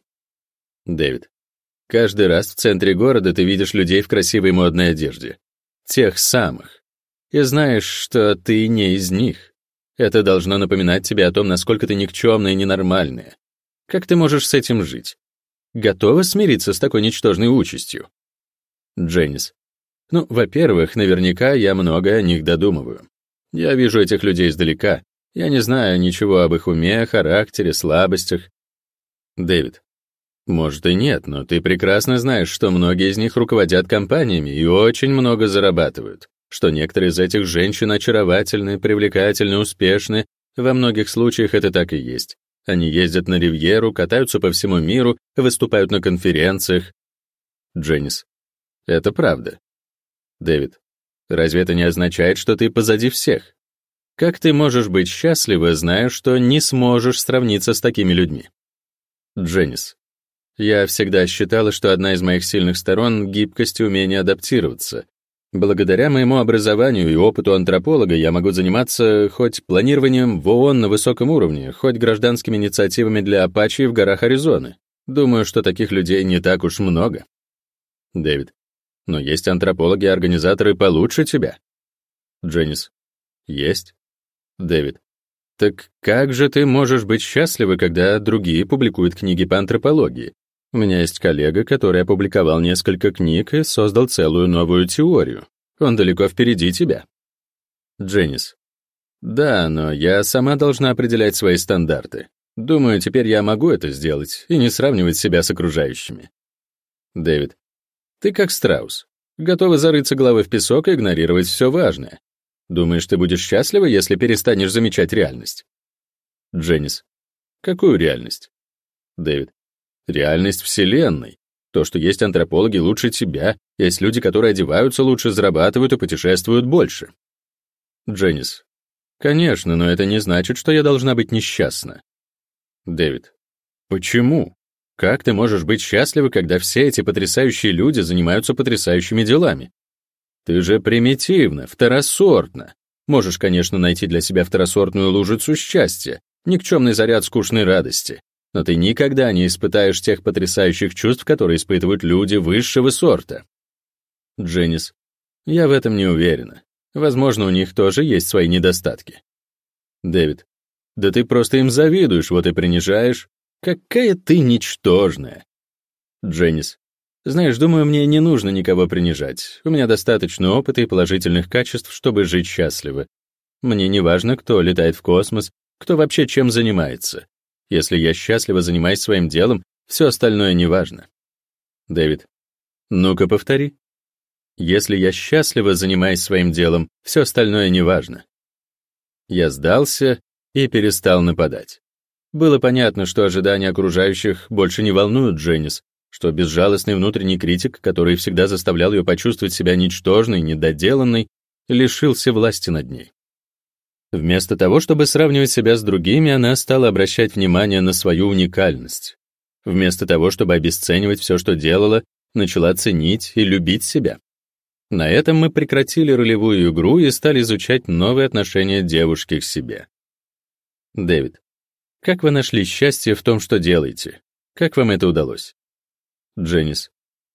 A: Дэвид. Каждый раз в центре города ты видишь людей в красивой модной одежде. Тех самых. И знаешь, что ты не из них. Это должно напоминать тебе о том, насколько ты никчемная и ненормальная. Как ты можешь с этим жить? Готова смириться с такой ничтожной участью? Дженнис. Ну, во-первых, наверняка я многое о них додумываю. Я вижу этих людей издалека. Я не знаю ничего об их уме, характере, слабостях. Дэвид. Может и нет, но ты прекрасно знаешь, что многие из них руководят компаниями и очень много зарабатывают, что некоторые из этих женщин очаровательны, привлекательны, успешны. Во многих случаях это так и есть. Они ездят на ривьеру, катаются по всему миру, выступают на конференциях. Дженнис. Это правда. Дэвид. Разве это не означает, что ты позади всех? Как ты можешь быть счастлива, зная, что не сможешь сравниться с такими людьми? Дженнис. Я всегда считала, что одна из моих сильных сторон — гибкость и умение адаптироваться. Благодаря моему образованию и опыту антрополога я могу заниматься хоть планированием в ООН на высоком уровне, хоть гражданскими инициативами для Апачи в горах Аризоны. Думаю, что таких людей не так уж много. Дэвид. Но есть антропологи и организаторы получше тебя. Дженнис. Есть. Дэвид. Так как же ты можешь быть счастлива, когда другие публикуют книги по антропологии? У меня есть коллега, который опубликовал несколько книг и создал целую новую теорию. Он далеко впереди тебя. Дженнис. Да, но я сама должна определять свои стандарты. Думаю, теперь я могу это сделать и не сравнивать себя с окружающими. Дэвид. Ты как страус. Готова зарыться головой в песок и игнорировать все важное. Думаешь, ты будешь счастлива, если перестанешь замечать реальность? Дженнис. Какую реальность? Дэвид. Реальность Вселенной. То, что есть антропологи лучше тебя, есть люди, которые одеваются лучше, зарабатывают и путешествуют больше. Дженнис. Конечно, но это не значит, что я должна быть несчастна. Дэвид. Почему? Как ты можешь быть счастлива, когда все эти потрясающие люди занимаются потрясающими делами? Ты же примитивна, второсортна. Можешь, конечно, найти для себя второсортную лужицу счастья, никчемный заряд скучной радости, но ты никогда не испытаешь тех потрясающих чувств, которые испытывают люди высшего сорта. Дженнис. Я в этом не уверена. Возможно, у них тоже есть свои недостатки. Дэвид. Да ты просто им завидуешь, вот и принижаешь. Какая ты ничтожная. Дженнис. Знаешь, думаю, мне не нужно никого принижать. У меня достаточно опыта и положительных качеств, чтобы жить счастливо. Мне не важно, кто летает в космос, кто вообще чем занимается. Если я счастливо занимаюсь своим делом, все остальное не важно. Дэвид. Ну-ка, повтори. Если я счастливо занимаюсь своим делом, все остальное не важно. Я сдался и перестал нападать. Было понятно, что ожидания окружающих больше не волнуют Дженнис, что безжалостный внутренний критик, который всегда заставлял ее почувствовать себя ничтожной, недоделанной, лишился власти над ней. Вместо того, чтобы сравнивать себя с другими, она стала обращать внимание на свою уникальность. Вместо того, чтобы обесценивать все, что делала, начала ценить и любить себя. На этом мы прекратили ролевую игру и стали изучать новые отношения девушки к себе. Дэвид. Как вы нашли счастье в том, что делаете? Как вам это удалось? Дженнис.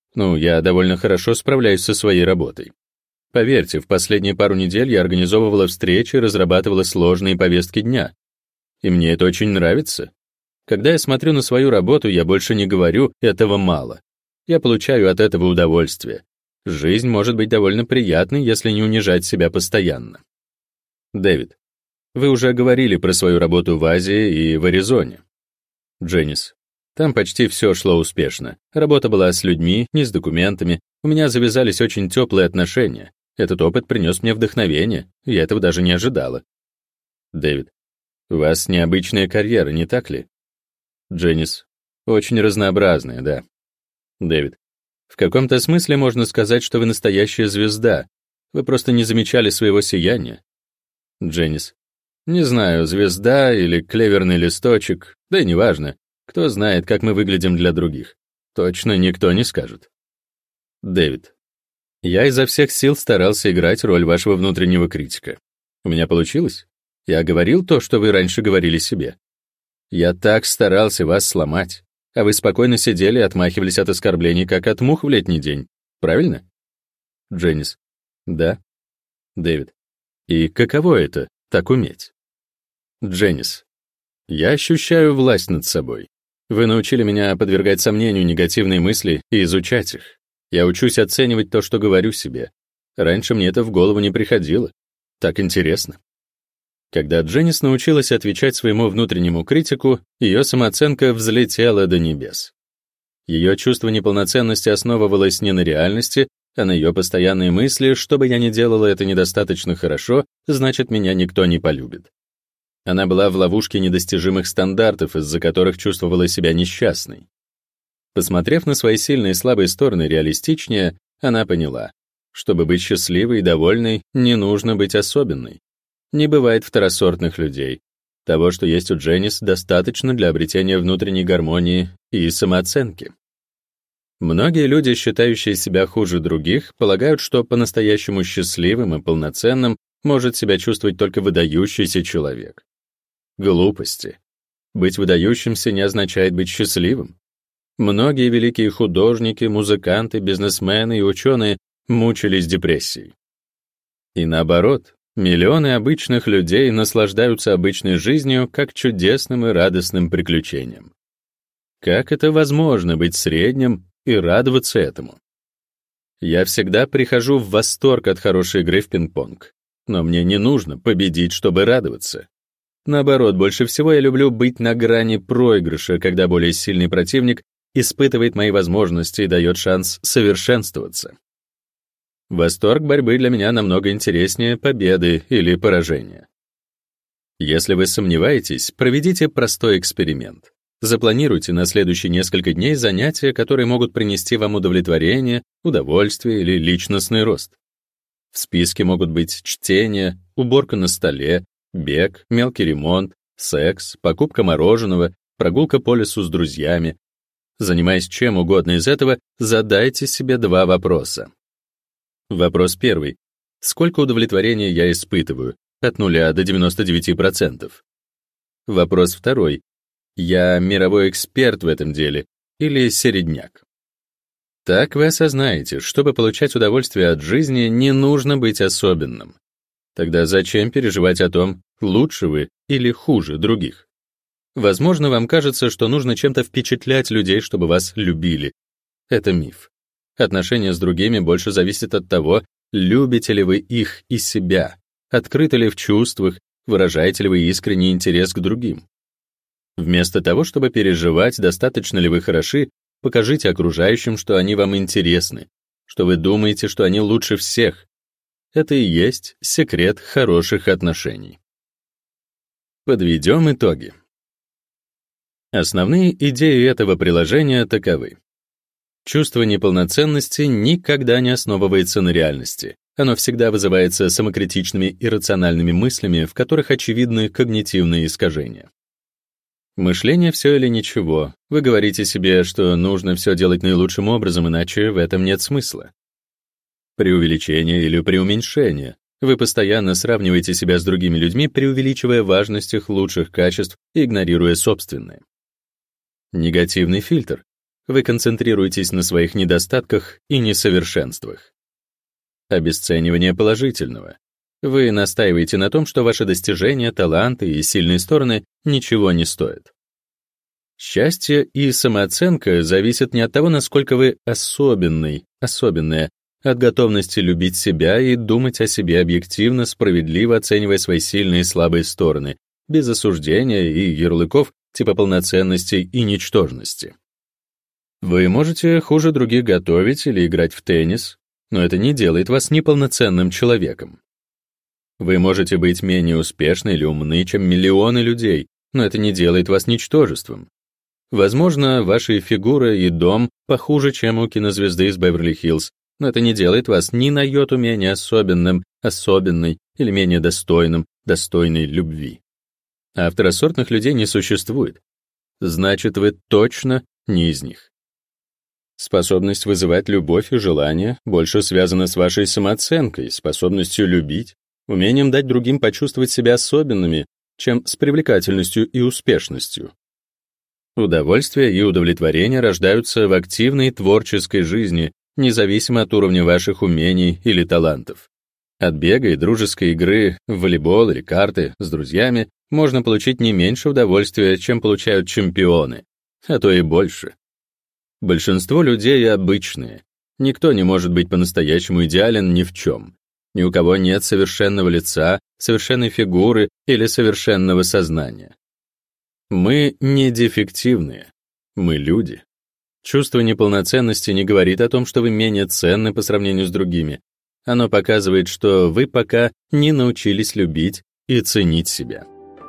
A: Я довольно хорошо справляюсь со своей работой. Поверьте, в последние пару недель я организовывала встречи, разрабатывала сложные повестки дня. И мне это очень нравится. Когда я смотрю на свою работу, я больше не говорю «этого мало». Я получаю от этого удовольствие. Жизнь может быть довольно приятной, если не унижать себя постоянно. Дэвид. Вы уже говорили про свою работу в Азии и в Аризоне. Дженнис. Там почти все шло успешно. Работа была с людьми, не с документами. У меня завязались очень теплые отношения. Этот опыт принес мне вдохновение. Я этого даже не ожидала. Дэвид. У вас необычная карьера, не так ли? Дженнис. Очень разнообразная, да. Дэвид. В каком-то смысле можно сказать, что вы настоящая звезда. Вы просто не замечали своего сияния. Дженнис. Не знаю, звезда или клеверный листочек, да и неважно. Кто знает, как мы выглядим для других. Точно никто не скажет. Дэвид. Я изо всех сил старался играть роль вашего внутреннего критика. У меня получилось? Я говорил то, что вы раньше говорили себе. Я так старался вас сломать, а вы спокойно сидели и отмахивались от оскорблений, как от мух в летний день. Правильно? Дженнис. Да. Дэвид. И каково это, так уметь? Дженнис. Я ощущаю власть над собой. Вы научили меня подвергать сомнению негативные мысли и изучать их. Я учусь оценивать то, что говорю себе. Раньше мне это в голову не приходило. Так интересно. Когда Дженнис научилась отвечать своему внутреннему критику, ее самооценка взлетела до небес. Ее чувство неполноценности основывалось не на реальности, а на ее постоянные мысли: что бы я ни делала это недостаточно хорошо, значит, меня никто не полюбит. Она была в ловушке недостижимых стандартов, из-за которых чувствовала себя несчастной. Посмотрев на свои сильные и слабые стороны реалистичнее, она поняла: чтобы быть счастливой и довольной, не нужно быть особенной. Не бывает второсортных людей. Того, что есть у Дженнис, достаточно для обретения внутренней гармонии и самооценки. Многие люди, считающие себя хуже других, полагают, что по-настоящему счастливым и полноценным может себя чувствовать только выдающийся человек. Глупости. Быть выдающимся не означает быть счастливым. Многие великие художники, музыканты, бизнесмены и ученые мучились депрессией. И наоборот, миллионы обычных людей наслаждаются обычной жизнью как чудесным и радостным приключением. Как это возможно быть средним и радоваться этому? Я всегда прихожу в восторг от хорошей игры в пинг-понг, но мне не нужно победить, чтобы радоваться. Наоборот, больше всего я люблю быть на грани проигрыша, когда более сильный противник испытывает мои возможности и дает шанс совершенствоваться. Восторг борьбы для меня намного интереснее победы или поражения. Если вы сомневаетесь, проведите простой эксперимент. Запланируйте на следующие несколько дней занятия, которые могут принести вам удовлетворение, удовольствие или личностный рост. В списке могут быть чтение, уборка на столе, бег, мелкий ремонт, секс, покупка мороженого, прогулка по лесу с друзьями. Занимаясь чем угодно из этого, задайте себе 2 вопроса. Вопрос первый. Сколько удовлетворения я испытываю? От 0 до 99%. Вопрос второй. Я мировой эксперт в этом деле или середняк? Так вы осознаете, чтобы получать удовольствие от жизни, не нужно быть особенным. Тогда зачем переживать о том, лучше вы или хуже других? Возможно, вам кажется, что нужно чем-то впечатлять людей, чтобы вас любили. Это миф. Отношения с другими больше зависят от того, любите ли вы их и себя, открыты ли в чувствах, выражаете ли вы искренний интерес к другим. Вместо того, чтобы переживать, достаточно ли вы хороши, покажите окружающим, что они вам интересны, что вы думаете, что они лучше всех. Это и есть секрет хороших отношений. Подведем итоги. Основные идеи этого приложения таковы. Чувство неполноценности никогда не основывается на реальности. Оно всегда вызывается самокритичными и рациональными мыслями, в которых очевидны когнитивные искажения. Мышление «все или ничего». Вы говорите себе, что нужно все делать наилучшим образом, иначе в этом нет смысла. Преувеличение или преуменьшение. Вы постоянно сравниваете себя с другими людьми, преувеличивая важность их лучших качеств и игнорируя собственные. Негативный фильтр. Вы концентрируетесь на своих недостатках и несовершенствах. Обесценивание положительного. Вы настаиваете на том, что ваши достижения, таланты и сильные стороны ничего не стоят. Счастье и самооценка зависят не от того, насколько вы особенная, от готовности любить себя и думать о себе объективно, справедливо оценивая свои сильные и слабые стороны, без осуждения и ярлыков типа полноценности и ничтожности. Вы можете хуже других готовить или играть в теннис, но это не делает вас неполноценным человеком. Вы можете быть менее успешны или умны, чем миллионы людей, но это не делает вас ничтожеством. Возможно, ваши фигура и дом похуже, чем у кинозвезды из Беверли-Хиллз, но это не делает вас ни на йоту менее особенной или менее достойной любви. А второсортных людей не существует. Значит, вы точно не из них. Способность вызывать любовь и желание больше связана с вашей самооценкой, способностью любить, умением дать другим почувствовать себя особенными, чем с привлекательностью и успешностью. Удовольствие и удовлетворение рождаются в активной творческой жизни, независимо от уровня ваших умений или талантов. От бега и дружеской игры в волейбол или карты с друзьями можно получить не меньше удовольствия, чем получают чемпионы, а то и больше. Большинство людей обычные. Никто не может быть по-настоящему идеален ни в чем. Ни у кого нет совершенного лица, совершенной фигуры или совершенного сознания. Мы не дефективные, мы люди. Чувство неполноценности не говорит о том, что вы менее ценны по сравнению с другими. Оно показывает, что вы пока не научились любить и ценить себя.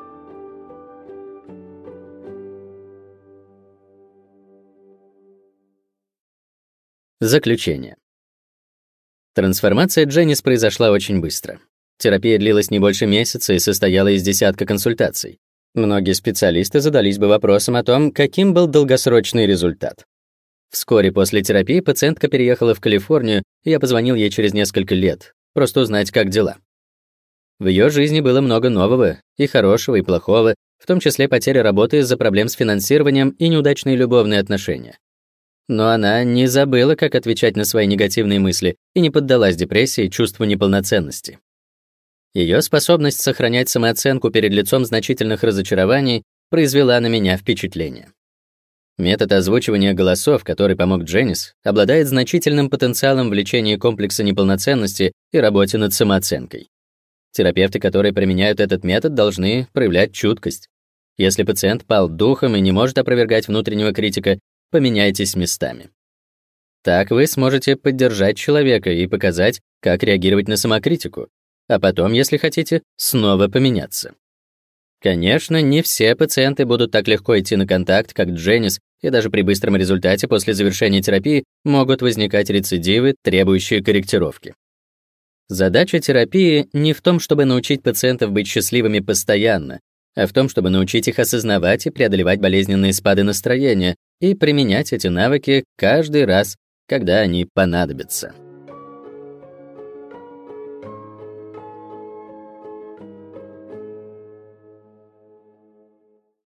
B: Заключение. Трансформация Дженнис произошла очень быстро. Терапия длилась не больше месяца и состояла из десятка консультаций. Многие специалисты задались бы вопросом о том, каким был долгосрочный результат. Вскоре после терапии пациентка переехала в Калифорнию, и я позвонил ей через несколько лет, просто узнать, как дела. В ее жизни было много нового, и хорошего, и плохого, в том числе потеря работы из-за проблем с финансированием и неудачные любовные отношения. Но она не забыла, как отвечать на свои негативные мысли, и не поддалась депрессии и чувству неполноценности. Ее способность сохранять самооценку перед лицом значительных разочарований произвела на меня впечатление. Метод озвучивания голосов, который помог Дженнис, обладает значительным потенциалом в лечении комплекса неполноценности и работе над самооценкой. Терапевты, которые применяют этот метод, должны проявлять чуткость. Если пациент пал духом и не может опровергать внутреннего критика, поменяйтесь местами. Так вы сможете поддержать человека и показать, как реагировать на самокритику, а потом, если хотите, снова поменяться. Конечно, не все пациенты будут так легко идти на контакт, как Дженнис, и даже при быстром результате после завершения терапии могут возникать рецидивы, требующие корректировки. Задача терапии не в том, чтобы научить пациентов быть счастливыми постоянно, а в том, чтобы научить их осознавать и преодолевать болезненные спады настроения и применять эти навыки каждый раз, когда они понадобятся.